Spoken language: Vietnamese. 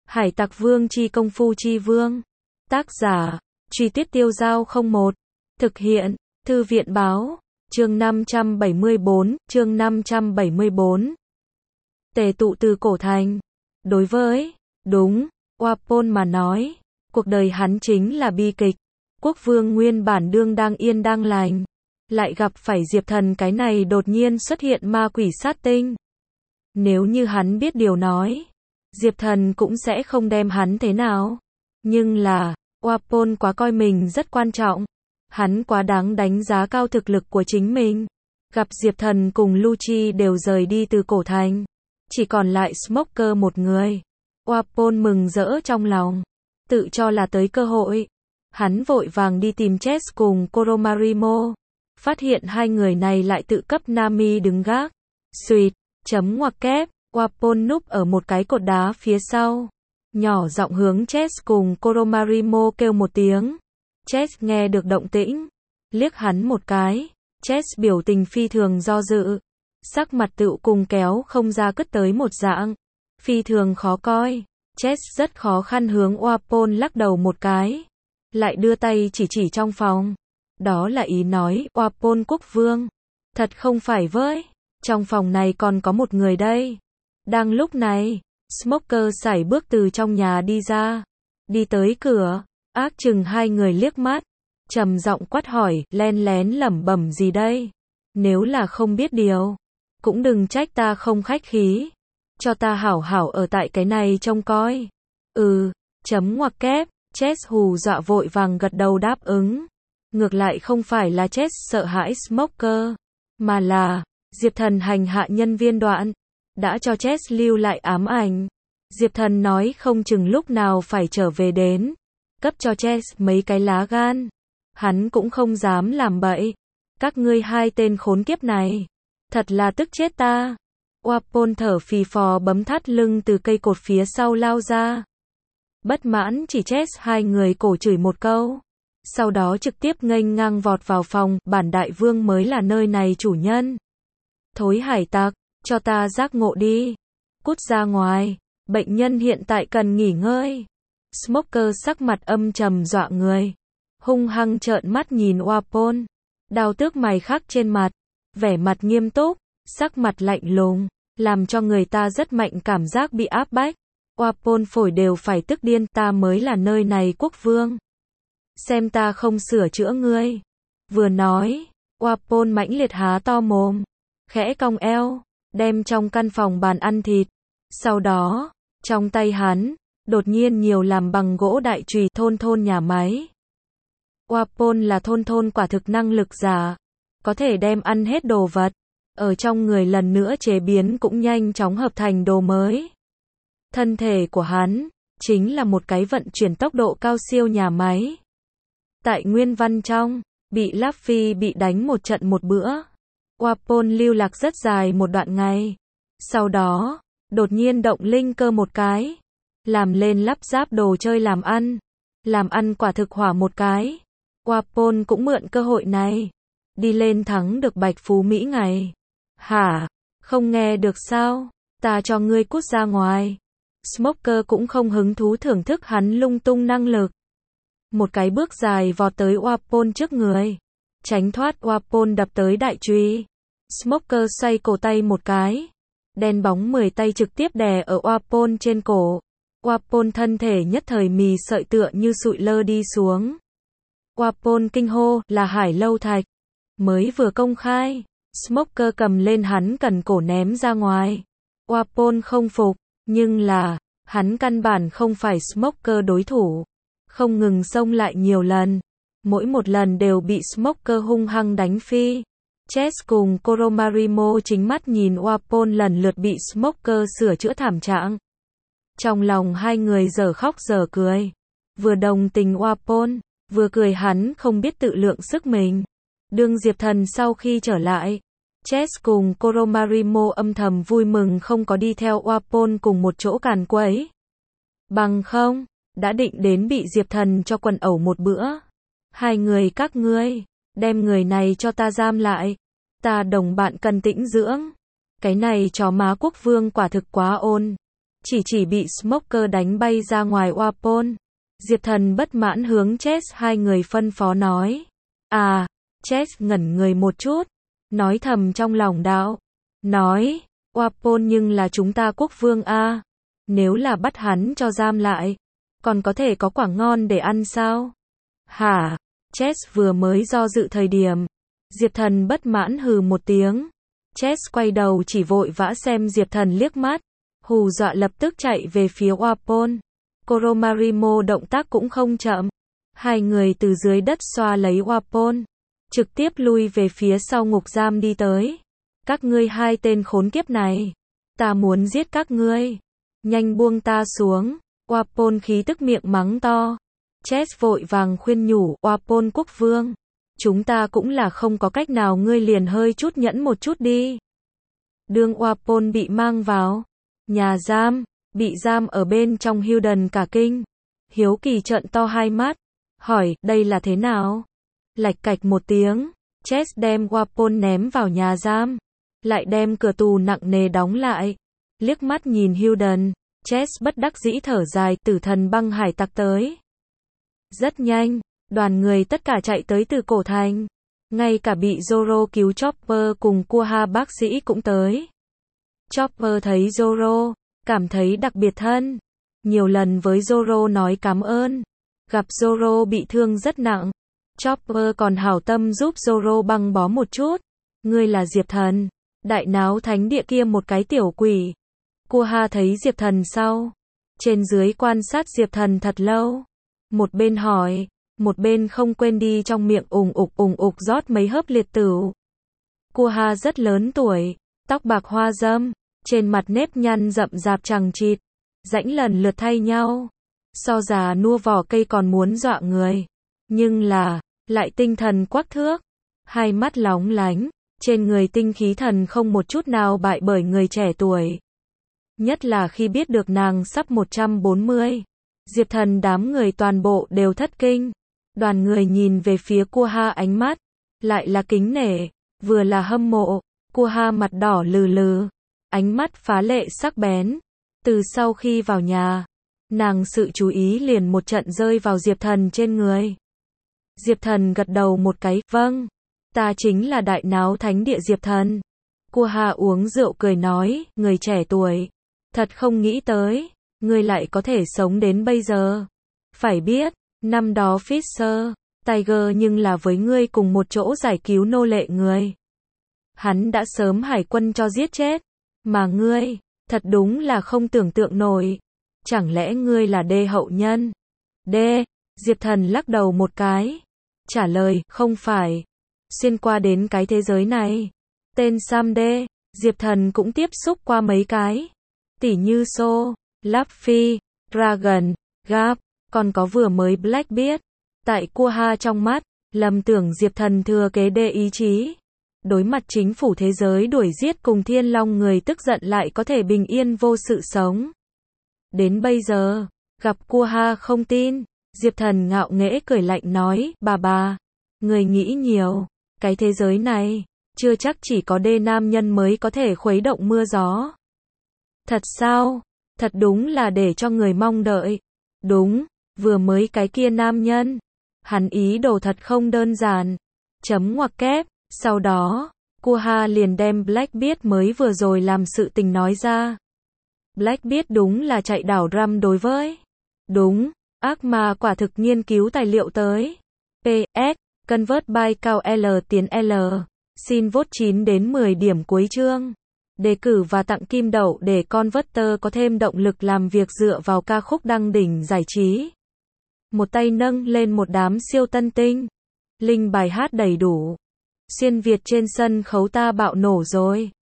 Hải Tặc Vương chi công phu chi vương. Tác giả, Truy Tuyết Tiêu Giao 01. Thực hiện, Thư viện báo, chương 574. Tề tụ từ cổ thành. Đối với, đúng, Wapol mà nói, cuộc đời hắn chính là bi kịch. Quốc vương nguyên bản đang yên đang lành, lại gặp phải Diệp Thần cái này đột nhiên xuất hiện ma quỷ sát tinh. Nếu như hắn biết điều nói, Diệp Thần cũng sẽ không đem hắn thế nào. Nhưng là, Wapol quá coi mình rất quan trọng. Hắn quá đáng đánh giá cao thực lực của chính mình. Gặp Diệp Thần cùng Lucci đều rời đi từ cổ thành. Chỉ còn lại Smoker một người. Wapol mừng rỡ trong lòng. Tự cho là tới cơ hội. Hắn vội vàng đi tìm Chess cùng Coromarimo. Phát hiện hai người này lại tự cấp Nami đứng gác. Xuyệt, chấm ngoặc kép. Wapol núp ở một cái cột đá phía sau. Nhỏ giọng hướng Chess cùng Coromarimo kêu một tiếng. Chess nghe được động tĩnh. Liếc hắn một cái. Chess biểu tình phi thường do dự. Sắc mặt tựu cùng kéo không ra cất tới một dạng. Phi thường khó coi. Chess rất khó khăn hướng Wapol lắc đầu một cái. Lại đưa tay chỉ trong phòng. Đó là ý nói, Wapol quốc vương. Thật không phải với. Trong phòng này còn có một người đây. Đang lúc này, Smoker sải bước từ trong nhà đi ra. Đi tới cửa, ác chừng hai người liếc mắt. Trầm giọng quát hỏi, len lén lẩm bẩm gì đây? Nếu là không biết điều, cũng đừng trách ta không khách khí. Cho ta hảo hảo ở tại cái này trông coi. Chấm ngoặc kép. Chess hù dọa vội vàng gật đầu đáp ứng. Ngược lại không phải là Chess sợ hãi Smoker, mà là Diệp Thần hành hạ nhân viên đoạn. Đã cho Chess lưu lại ám ảnh. Diệp Thần nói không chừng lúc nào phải trở về đến. Cấp cho Chess mấy cái lá gan. Hắn cũng không dám làm bậy. Các ngươi hai tên khốn kiếp này. Thật là tức chết ta. Wapol thở phì phò bấm thắt lưng từ cây cột phía sau lao ra. Bất mãn chỉ Chess hai người cổ chửi một câu. Sau đó trực tiếp nghênh ngang vọt vào phòng. Bản đại vương mới là nơi này chủ nhân. Thối hải tặc, cho ta giác ngộ đi. Cút ra ngoài. Bệnh nhân hiện tại cần nghỉ ngơi. Smoker sắc mặt âm trầm dọa người. Hung hăng trợn mắt nhìn Wapol. Đao tước mày khắc trên mặt. Vẻ mặt nghiêm túc. Sắc mặt lạnh lùng. Làm cho người ta rất mạnh cảm giác bị áp bách. Wapol phổi đều phải tức điên. Ta mới là nơi này quốc vương. Xem ta không sửa chữa ngươi. Vừa nói, Wapol mãnh liệt há to mồm. Khẽ cong eo. Đem trong căn phòng bàn ăn thịt. Sau đó, trong tay hắn, đột nhiên nhiều làm bằng gỗ đại chùy thôn nhà máy. Wapol là thôn quả thực năng lực giả. Có thể đem ăn hết đồ vật. Ở trong người lần nữa chế biến cũng nhanh chóng hợp thành đồ mới. Thân thể của hắn, chính là một cái vận chuyển tốc độ cao siêu nhà máy. Tại nguyên văn trong, bị Luffy bị đánh một trận một bữa. Wapol lưu lạc rất dài một đoạn ngày. Sau đó, đột nhiên động linh cơ một cái. Làm lên lắp ráp đồ chơi làm ăn. Làm ăn quả thực hỏa một cái. Wapol cũng mượn cơ hội này. Đi lên thắng được Bạch Phú Mỹ ngày. Hả? Không nghe được sao? Ta cho ngươi cút ra ngoài. Smoker cũng không hứng thú thưởng thức hắn lung tung năng lực. Một cái bước dài vọt tới Wapol trước người. Tránh thoát Wapol đập tới đại truy. Smoker xoay cổ tay một cái. Đen bóng 10 tay trực tiếp đè ở Wapol trên cổ. Wapol thân thể nhất thời mì sợi tựa như sụi lơ đi xuống. Wapol kinh hô, là Hải Lâu Thạch. Mới vừa công khai. Smoker cầm lên hắn cần cổ ném ra ngoài. Wapol không phục. Nhưng là, hắn căn bản không phải Smoker đối thủ. Không ngừng xông lại nhiều lần. Mỗi một lần đều bị Smoker hung hăng đánh phi. Chess cùng Coromarimo chính mắt nhìn Wapol lần lượt bị Smoker sửa chữa thảm trạng. Trong lòng hai người dở khóc dở cười. Vừa đồng tình Wapol, vừa cười hắn không biết tự lượng sức mình. Đương Diệp Thần sau khi trở lại, Chess cùng Coromarimo âm thầm vui mừng không có đi theo Wapol cùng một chỗ càn quấy. Bằng không, đã định đến bị Diệp Thần cho quần ẩu một bữa. Hai người các ngươi, đem người này cho ta giam lại. Ta đồng bạn cần tĩnh dưỡng. Cái này chó má quốc vương quả thực quá ôn. chỉ bị Smoker đánh bay ra ngoài Wapol. Diệp Thần bất mãn hướng Chess hai người phân phó nói. À, Chess ngẩn người một chút, nói thầm trong lòng đạo. Nói, Wapol nhưng là chúng ta quốc vương a, nếu là bắt hắn cho giam lại, còn có thể có quả ngon để ăn sao? Hả? Chess vừa mới do dự thời điểm. Diệp Thần bất mãn hừ một tiếng. Chess quay đầu chỉ vội vã xem Diệp Thần liếc mắt, hù dọa lập tức chạy về phía Wapol. Coromarimo động tác cũng không chậm. Hai người từ dưới đất xoa lấy Wapol, trực tiếp lui về phía sau ngục giam đi tới. Các ngươi hai tên khốn kiếp này, ta muốn giết các ngươi. Nhanh buông ta xuống. Wapol khí tức miệng mắng to. Chess vội vàng khuyên nhủ, Wapol quốc vương, chúng ta cũng là không có cách nào, ngươi liền hơi chút nhẫn một chút đi. Đương Wapol bị mang vào nhà giam, bị giam ở bên trong, Hilden cả kinh, hiếu kỳ trợn to hai mắt, hỏi, đây là thế nào? Lạch cạch một tiếng, Chess đem Wapol ném vào nhà giam, lại đem cửa tù nặng nề đóng lại. Liếc mắt nhìn Hilden, Chess bất đắc dĩ thở dài, tử thần băng hải tặc tới. Rất nhanh, đoàn người tất cả chạy tới từ cổ thành. Ngay cả bị Zoro cứu Chopper cùng Quha bác sĩ cũng tới. Chopper thấy Zoro, cảm thấy đặc biệt thân. Nhiều lần với Zoro nói cảm ơn. Gặp Zoro bị thương rất nặng, Chopper còn hảo tâm giúp Zoro băng bó một chút. Ngươi là Diệp Thần, đại náo thánh địa kia một cái tiểu quỷ. Quha thấy Diệp Thần sau, trên dưới quan sát Diệp Thần thật lâu. Một bên hỏi, một bên không quên đi trong miệng ùng ục rót mấy hớp liệt tửu. Quha rất lớn tuổi, tóc bạc hoa râm, trên mặt nếp nhăn rậm rạp chằng chịt, rãnh lần lượt thay nhau. So già nua vỏ cây còn muốn dọa người. Nhưng là, lại tinh thần quắc thước, hai mắt lóng lánh, trên người tinh khí thần không một chút nào bại bởi người trẻ tuổi. Nhất là khi biết được nàng sắp 140. Diệp Thần đám người toàn bộ đều thất kinh. Đoàn người nhìn về phía Quha ánh mắt, lại là kính nể, vừa là hâm mộ. Quha mặt đỏ lừ lừ, ánh mắt phá lệ sắc bén. Từ sau khi vào nhà, nàng sự chú ý liền một trận rơi vào Diệp Thần trên người. Diệp Thần gật đầu một cái, vâng, ta chính là đại náo thánh địa Diệp Thần. Quha uống rượu cười nói, người trẻ tuổi, thật không nghĩ tới, ngươi lại có thể sống đến bây giờ. Phải biết, năm đó Fisher, Tiger nhưng là với ngươi cùng một chỗ giải cứu nô lệ người. Hắn đã sớm hải quân cho giết chết, mà ngươi, thật đúng là không tưởng tượng nổi. Chẳng lẽ ngươi là đê hậu nhân? Đê, Diệp Thần lắc đầu một cái, trả lời, không phải. Xuyên qua đến cái thế giới này, tên Sam Đê, Diệp Thần cũng tiếp xúc qua mấy cái. Tỉ như So, Luffy, Dragon, Garp, còn có vừa mới Blackbeard. Tại Quha trong mắt, lầm tưởng Diệp Thần thừa kế đê ý chí. Đối mặt chính phủ thế giới đuổi giết cùng Thiên Long người tức giận lại có thể bình yên vô sự sống. Đến bây giờ, gặp Quha không tin, Diệp Thần ngạo nghễ cười lạnh nói, bà, người nghĩ nhiều, cái thế giới này, chưa chắc chỉ có đê nam nhân mới có thể khuấy động mưa gió. Thật sao? Thật đúng là để cho người mong đợi. Đúng, vừa mới cái kia nam nhân, hắn ý đồ thật không đơn giản. Chấm ngoặc kép, sau đó, Quha liền đem Blackbeard mới vừa rồi làm sự tình nói ra. Blackbeard đúng là chạy đảo Ram đối với. Đúng, ác ma quả thực nghiên cứu tài liệu tới. PS, convert by cao L tiến L. Xin vote 9 đến 10 điểm cuối chương. Đề cử và tặng kim đậu để Converter có thêm động lực làm việc dựa vào ca khúc đăng đỉnh giải trí. Một tay nâng lên một đám siêu tân tinh. Link bài hát đầy đủ. Xuyên Việt trên sân khấu ta bạo nổ rồi.